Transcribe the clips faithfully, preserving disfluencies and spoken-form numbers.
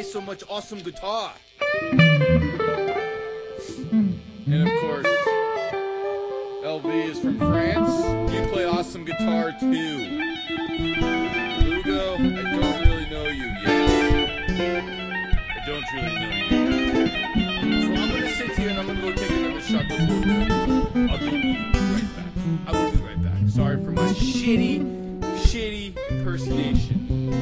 so much awesome guitar. And of course, L V is from France. You play awesome guitar too. Lugo, I don't really know you yet. I don't really know you yet. So I'm gonna sit here and I'm gonna go take another shot of vodka. I'll be right back. I will be right back. Sorry for my shitty, shitty impersonation.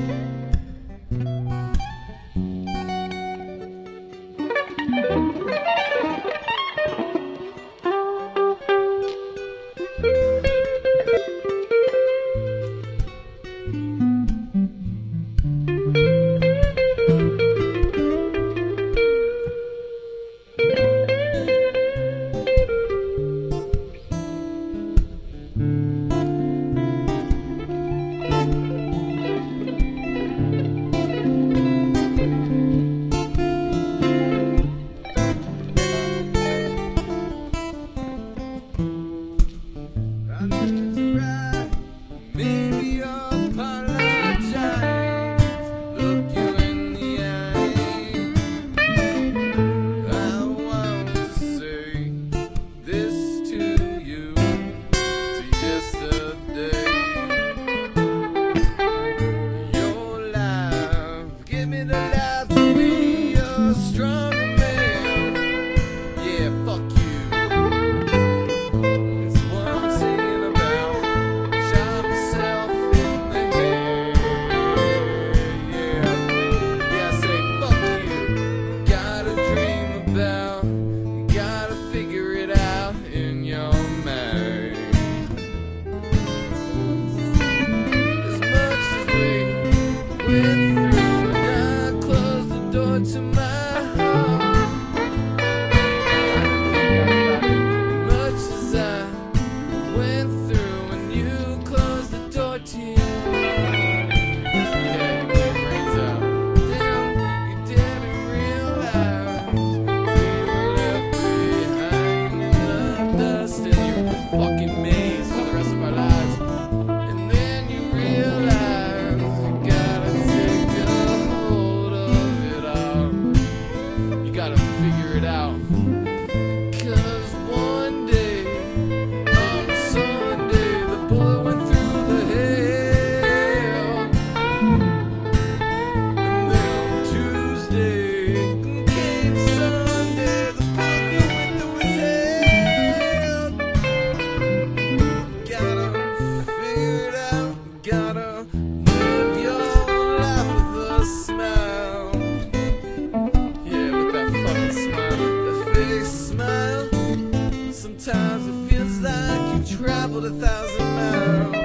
A thousand miles.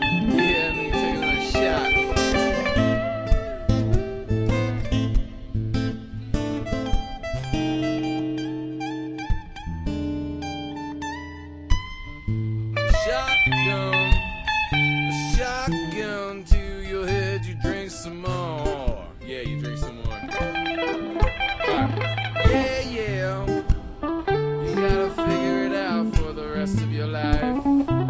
Yeah, let me take another shot. Shotgun, a shotgun to your head. You drink some more. Yeah, you drink some more. Right. Yeah, yeah. You gotta figure it out for the rest of your life.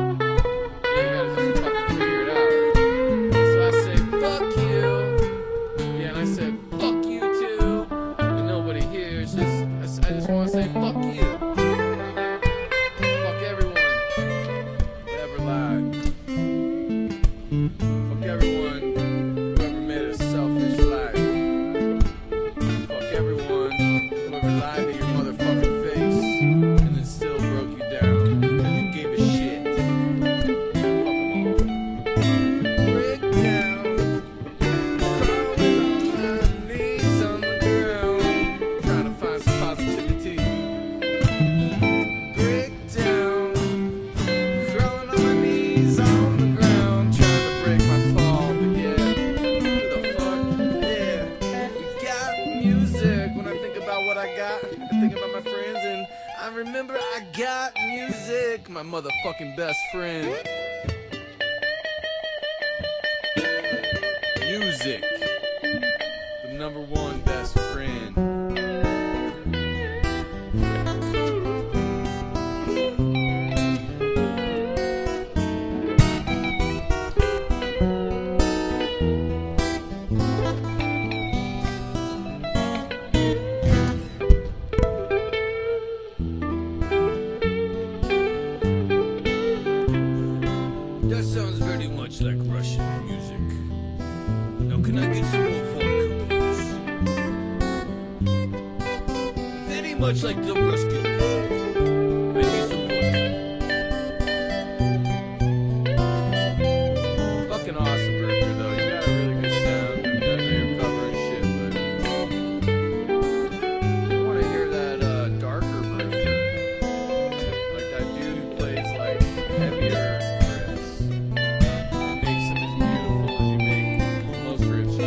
Remember, I got music, my motherfucking best friend. Music, the number one best friend. much like the rescue. I need some vodka. Fucking awesome, Rifter, though. You got a really good sound. I mean, I know you're covering shit, but I want to hear that uh, darker Rifter. Like that dude who plays like heavier riffs. It makes them as beautiful as you make most riffs.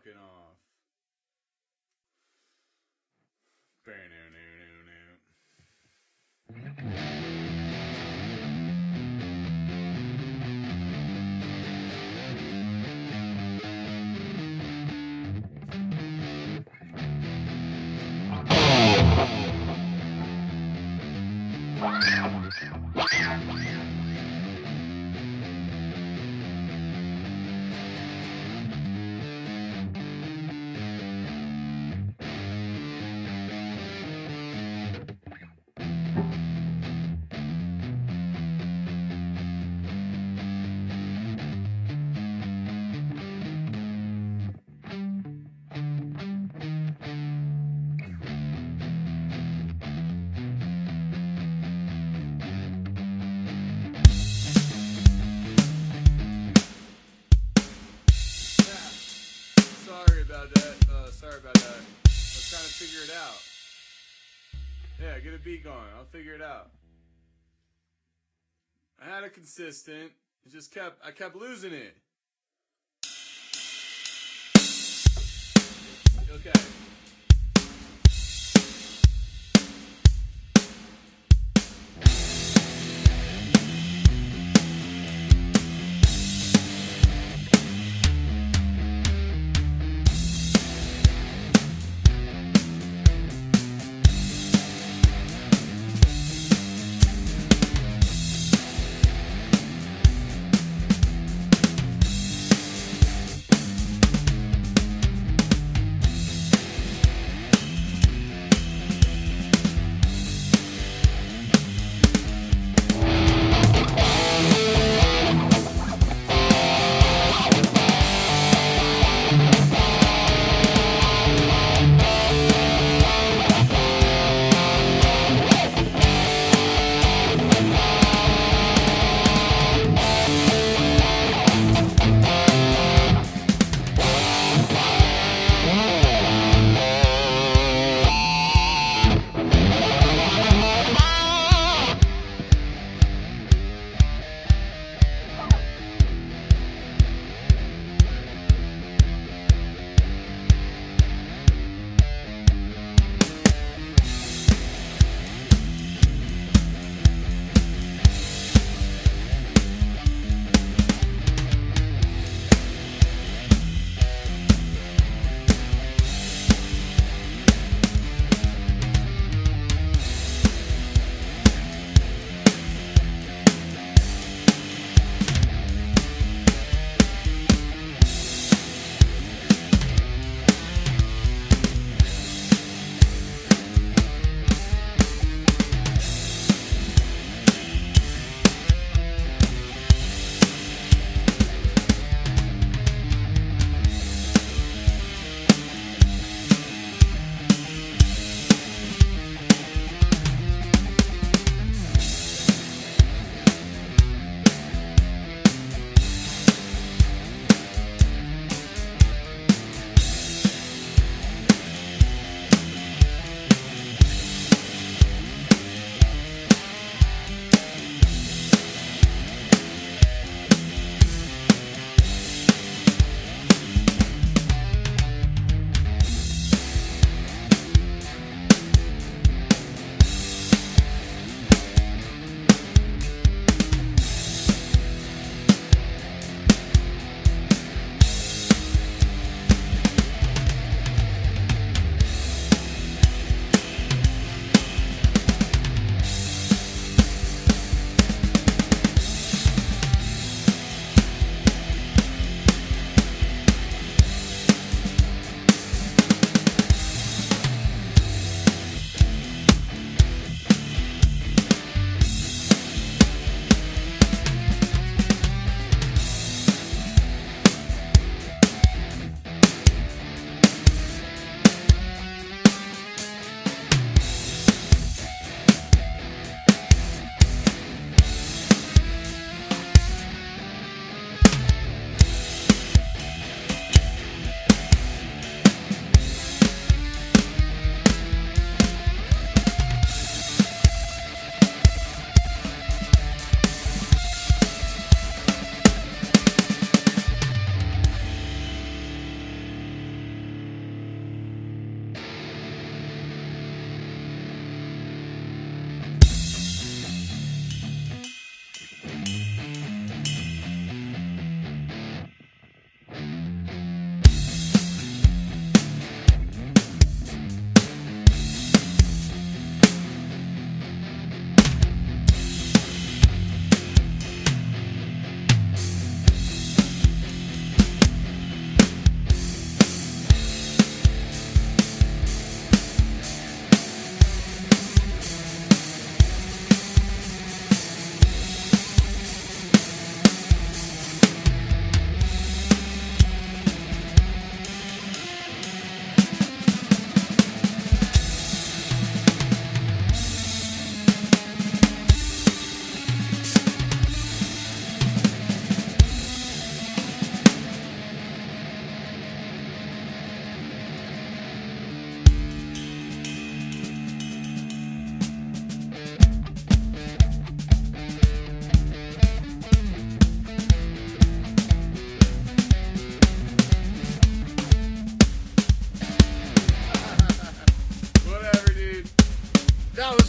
fucking off. Sorry about that. Uh, sorry about that. I was trying to figure it out. Yeah, get a beat going. I'll figure it out. I had it consistent. It just kept, I kept losing it. Okay.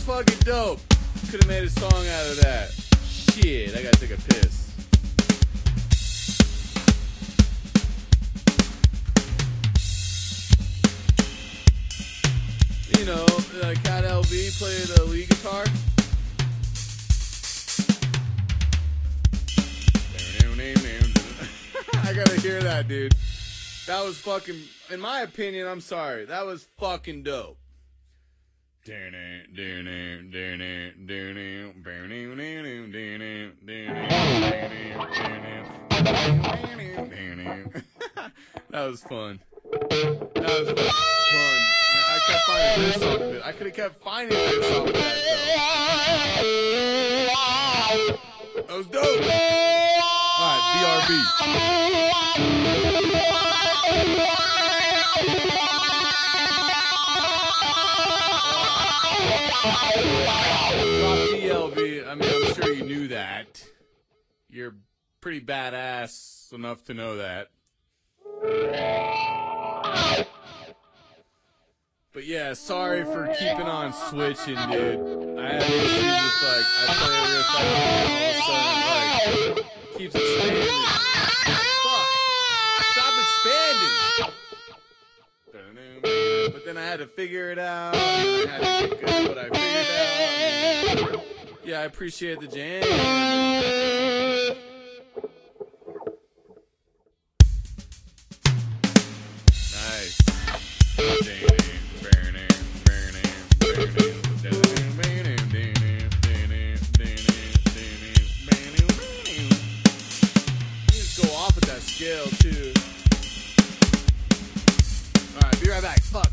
was fucking dope. Could have made a song out of that. Shit, I gotta take a piss. You know, uh, Cat L V played a lead guitar. I gotta hear that, dude. That was fucking, in my opinion, I'm sorry, that was fucking dope. That was fun. That was fun. I kept finding this off of it. I could have kept finding this off of that, though. That was dope. Alright, B R B. Drop D L V. I mean, I'm sure you knew that. You're pretty badass enough to know that. But yeah, sorry for keeping on switching, dude. I have issues with, like, I play a riff out and all of a sudden, like, it keeps expanding. Fuck. Stop expanding. But then I had to figure it out, and then I had to get good at what I figured out. And yeah, I appreciate the jam. Nice. Scale too. Alright, be right back. Fuck.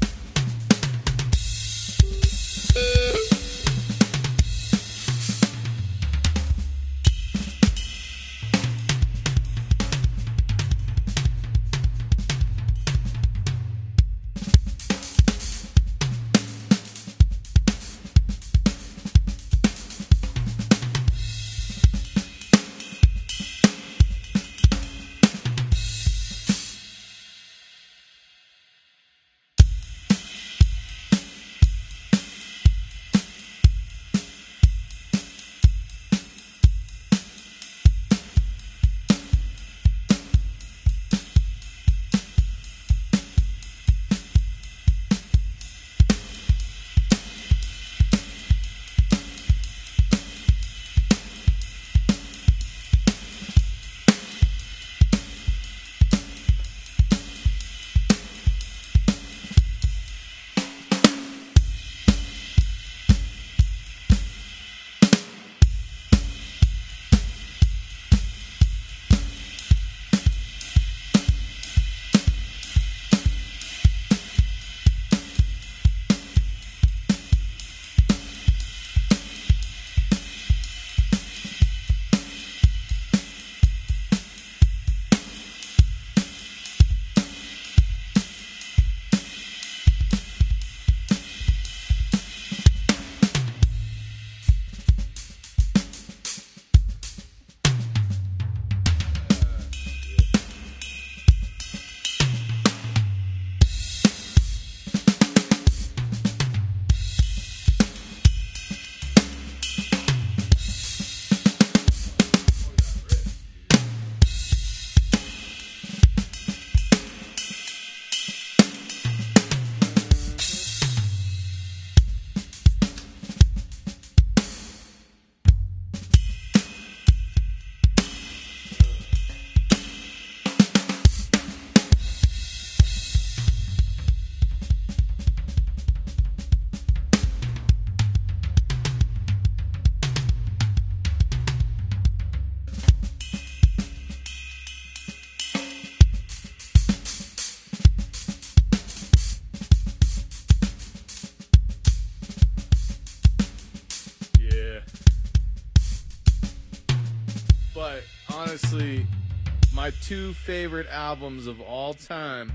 But honestly, my two favorite albums of all time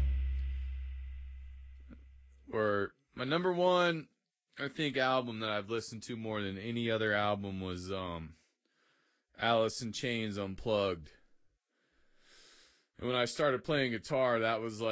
were, my number one, I think, album that I've listened to more than any other album was um, Alice in Chains Unplugged. And when I started playing guitar, that was like